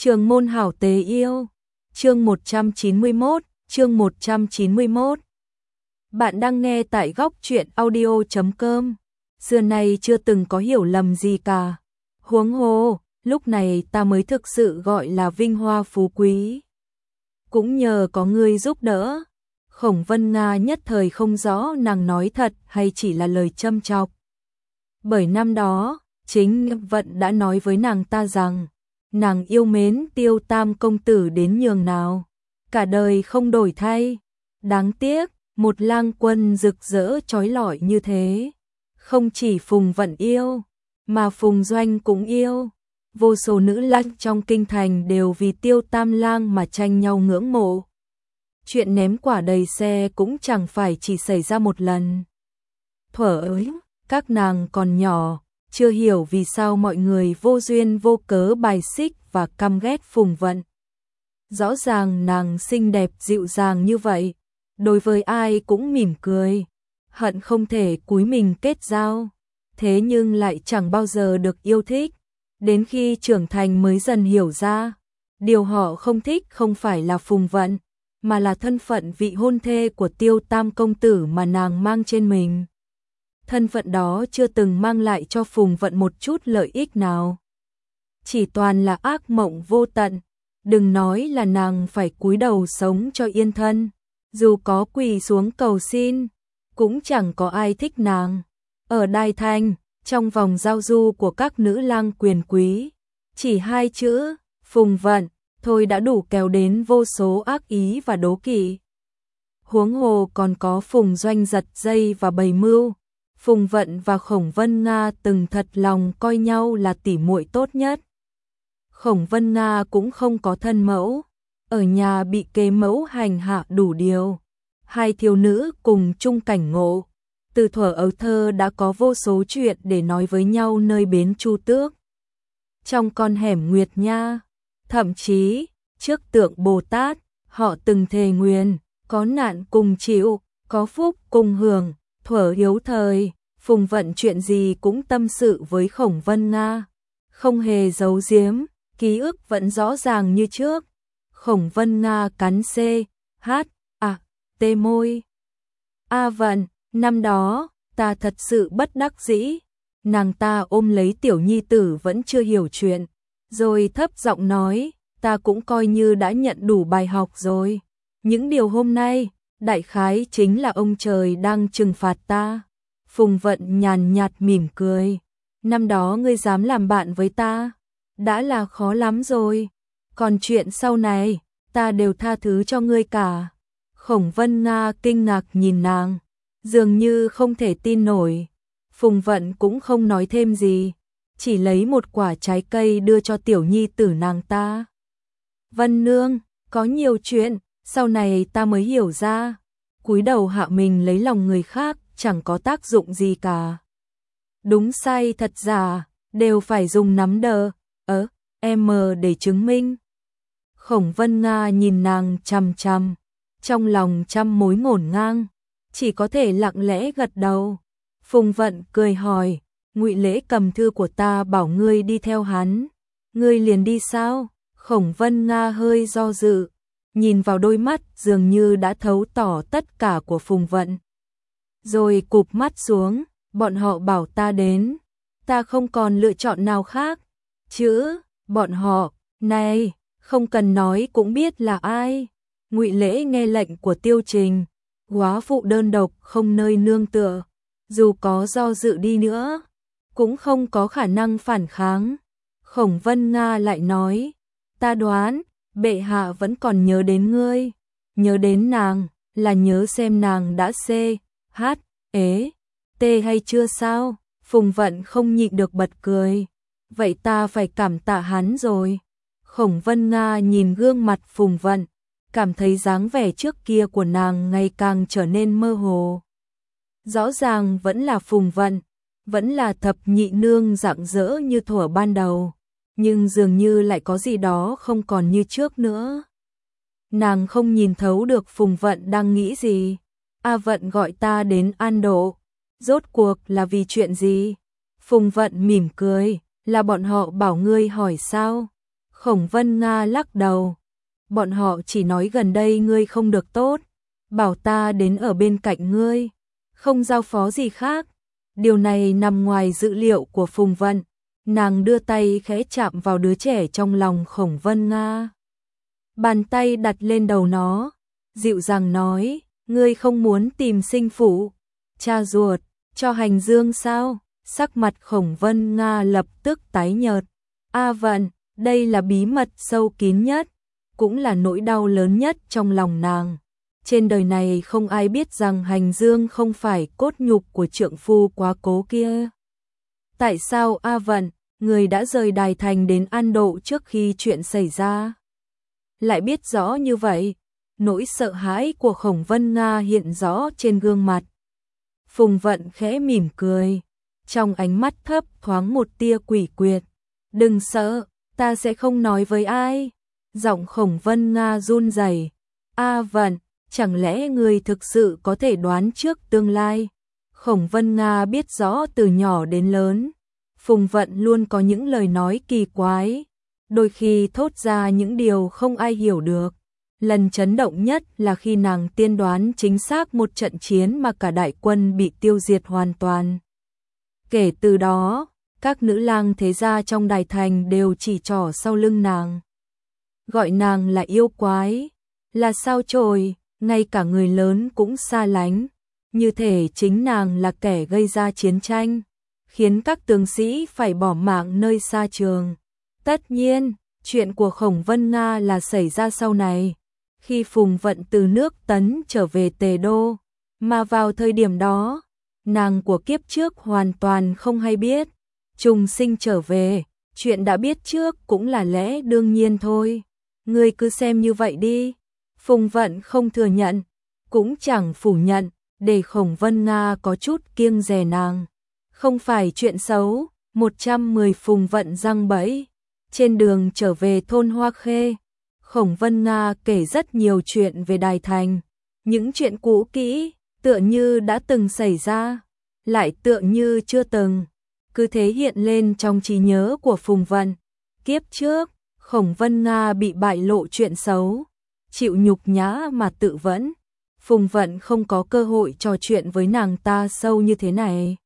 Trường môn hảo tế yêu, chương 191. Bạn đang nghe tại góc truyện audio.com. Xưa nay chưa từng có hiểu lầm gì cả. Huống hồ, lúc này ta mới thực sự gọi là vinh hoa phú quý. Cũng nhờ có ngươi giúp đỡ. Khổng Vân Nga nhất thời không rõ nàng nói thật hay chỉ là lời châm chọc. Bởi năm đó, chính Vận đã nói với nàng ta rằng nàng yêu mến Tiêu Tam công tử đến nhường nào, cả đời không đổi thay. Đáng tiếc, một lang quân rực rỡ chói lọi như thế, không chỉ Phùng Vận yêu, mà Phùng Doanh cũng yêu. Vô số nữ lang trong kinh thành đều vì Tiêu Tam lang mà tranh nhau ngưỡng mộ. Chuyện ném quả đầy xe cũng chẳng phải chỉ xảy ra một lần. Thuở ấy, các nàng còn nhỏ, chưa hiểu vì sao mọi người vô duyên vô cớ bài xích và căm ghét Phùng Vận. Rõ ràng nàng xinh đẹp dịu dàng như vậy, đối với ai cũng mỉm cười, hận không thể cúi mình kết giao, thế nhưng lại chẳng bao giờ được yêu thích. Đến khi trưởng thành mới dần hiểu ra, điều họ không thích không phải là Phùng Vận, mà là thân phận vị hôn thê của Tiêu Tam công tử mà nàng mang trên mình. Thân phận đó chưa từng mang lại cho Phùng Vận một chút lợi ích nào. Chỉ toàn là ác mộng vô tận, đừng nói là nàng phải cúi đầu sống cho yên thân, dù có quỳ xuống cầu xin, cũng chẳng có ai thích nàng. Ở Đài Thành, trong vòng giao du của các nữ lang quyền quý, chỉ hai chữ, Phùng Vận, thôi đã đủ kéo đến vô số ác ý và đố kỵ. Huống hồ còn có Phùng Doanh giật dây và bày mưu. Phùng Vận và Khổng Vân Nga từng thật lòng coi nhau là tỉ muội tốt nhất. Khổng Vân Nga cũng không có thân mẫu, ở nhà bị kế mẫu hành hạ đủ điều. Hai thiếu nữ cùng chung cảnh ngộ, từ thuở ấu thơ đã có vô số chuyện để nói với nhau nơi bến Chu Tước. Trong con hẻm Nguyệt Nha, thậm chí trước tượng Bồ Tát, họ từng thề nguyền, có nạn cùng chịu, có phúc cùng hưởng. Thuở yếu thời, Phùng Vận chuyện gì cũng tâm sự với Khổng Vân Nga, không hề giấu giếm, ký ức vẫn rõ ràng như trước. Khổng Vân Nga cắn tê môi. Vận, năm đó, ta thật sự bất đắc dĩ. Nàng ta ôm lấy tiểu nhi tử vẫn chưa hiểu chuyện, rồi thấp giọng nói, ta cũng coi như đã nhận đủ bài học rồi. Những điều hôm nay, đại khái chính là ông trời đang trừng phạt ta. Phùng Vận nhàn nhạt mỉm cười. Năm đó ngươi dám làm bạn với ta, đã là khó lắm rồi. Còn chuyện sau này, ta đều tha thứ cho ngươi cả. Khổng Vân Nga kinh ngạc nhìn nàng, dường như không thể tin nổi. Phùng Vận cũng không nói thêm gì, chỉ lấy một quả trái cây đưa cho tiểu nhi tử nàng ta. Vân nương, có nhiều chuyện, sau này ta mới hiểu ra, cúi đầu hạ mình lấy lòng người khác chẳng có tác dụng gì cả. Đúng sai thật giả, đều phải dùng nắm đờ, để chứng minh. Khổng Vân Nga nhìn nàng chằm chằm, trong lòng trăm mối ngổn ngang, chỉ có thể lặng lẽ gật đầu. Phùng Vận cười hỏi, Ngụy Lễ cầm thư của ta bảo ngươi đi theo hắn, ngươi liền đi sao? Khổng Vân Nga hơi do dự, nhìn vào đôi mắt dường như đã thấu tỏ tất cả của Phùng Vận. Rồi cụp mắt xuống, bọn họ bảo ta đến, ta không còn lựa chọn nào khác. Chứ, bọn họ, này, không cần nói cũng biết là ai. Ngụy Lễ nghe lệnh của Tiêu Trình, góa phụ đơn độc không nơi nương tựa, dù có do dự đi nữa, cũng không có khả năng phản kháng. Khổng Vân Nga lại nói, ta đoán, bệ hạ vẫn còn nhớ đến ngươi, nhớ đến nàng, là nhớ xem nàng đã hay chưa sao? Phùng Vận không nhịn được bật cười, vậy ta phải cảm tạ hắn rồi. Khổng Vân Nga nhìn gương mặt Phùng Vận, cảm thấy dáng vẻ trước kia của nàng ngày càng trở nên mơ hồ. Rõ ràng vẫn là Phùng Vận, vẫn là thập nhị nương rạng rỡ như thuở ban đầu, nhưng dường như lại có gì đó không còn như trước nữa. Nàng không nhìn thấu được Phùng Vận đang nghĩ gì. Vận gọi ta đến An Độ, rốt cuộc là vì chuyện gì? Phùng Vận mỉm cười, là bọn họ bảo ngươi hỏi sao? Khổng Vân Nga lắc đầu. Bọn họ chỉ nói gần đây ngươi không được tốt, bảo ta đến ở bên cạnh ngươi, không giao phó gì khác. Điều này nằm ngoài dự liệu của Phùng Vận. Nàng đưa tay khẽ chạm vào đứa trẻ trong lòng Khổng Vân Nga. Bàn tay đặt lên đầu nó, dịu dàng nói, ngươi không muốn tìm sinh phụ, cha ruột, cho Hành Dương sao? Sắc mặt Khổng Vân Nga lập tức tái nhợt. A Vận, đây là bí mật sâu kín nhất, cũng là nỗi đau lớn nhất trong lòng nàng. Trên đời này không ai biết rằng Hành Dương không phải cốt nhục của trượng phu quá cố kia. Tại sao A Vận, người đã rời Đài Thành đến An Độ trước khi chuyện xảy ra, lại biết rõ như vậy? Nỗi sợ hãi của Khổng Vân Nga hiện rõ trên gương mặt. Phùng Vận khẽ mỉm cười, trong ánh mắt thấp thoáng một tia quỷ quyệt. Đừng sợ, ta sẽ không nói với ai. Giọng Khổng Vân Nga run rẩy. A Vận, chẳng lẽ người thực sự có thể đoán trước tương lai? Khổng Vân Nga biết rõ từ nhỏ đến lớn, Phùng Vận luôn có những lời nói kỳ quái, đôi khi thốt ra những điều không ai hiểu được. Lần chấn động nhất là khi nàng tiên đoán chính xác một trận chiến mà cả đại quân bị tiêu diệt hoàn toàn. Kể từ đó, các nữ lang thế gia trong Đài Thành đều chỉ trỏ sau lưng nàng, gọi nàng là yêu quái, là sao chổi, ngay cả người lớn cũng xa lánh, như thể chính nàng là kẻ gây ra chiến tranh, khiến các tướng sĩ phải bỏ mạng nơi xa trường. Tất nhiên, chuyện của Khổng Vân Nga là xảy ra sau này, khi Phùng Vận từ nước Tấn trở về Tề Đô, mà vào thời điểm đó, nàng của kiếp trước hoàn toàn không hay biết. Trùng sinh trở về, chuyện đã biết trước cũng là lẽ đương nhiên thôi. Ngươi cứ xem như vậy đi. Phùng Vận không thừa nhận, cũng chẳng phủ nhận, để Khổng Vân Nga có chút kiêng dè nàng. Không phải chuyện xấu. 110 Phùng Vận giăng bẫy. Trên đường trở về thôn Hoa Khê, Khổng Vân Nga kể rất nhiều chuyện về Đài Thành. Những chuyện cũ kỹ, tựa như đã từng xảy ra, lại tựa như chưa từng, cứ thế hiện lên trong trí nhớ của Phùng Vận. Kiếp trước, Khổng Vân Nga bị bại lộ chuyện xấu, chịu nhục nhã mà tự vẫn. Phùng Vận không có cơ hội trò chuyện với nàng ta sâu như thế này.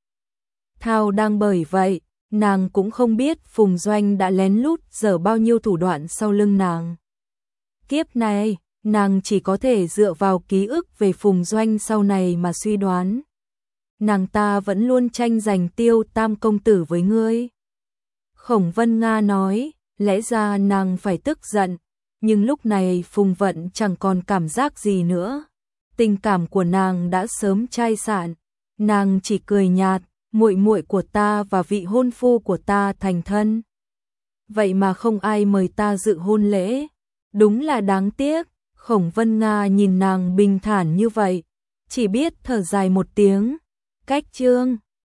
Thao đang bởi vậy, nàng cũng không biết Phùng Doanh đã lén lút giở bao nhiêu thủ đoạn sau lưng nàng. Kiếp này, nàng chỉ có thể dựa vào ký ức về Phùng Doanh sau này mà suy đoán. Nàng ta vẫn luôn tranh giành Tiêu Tam công tử với ngươi. Khổng Vân Nga nói, lẽ ra nàng phải tức giận, nhưng lúc này Phùng Vận chẳng còn cảm giác gì nữa. Tình cảm của nàng đã sớm chai sạn, nàng chỉ cười nhạt, muội muội của ta và vị hôn phu của ta thành thân. Vậy mà không ai mời ta dự hôn lễ, đúng là đáng tiếc. Khổng Vân Nga nhìn nàng bình thản như vậy, chỉ biết thở dài một tiếng. Cách chương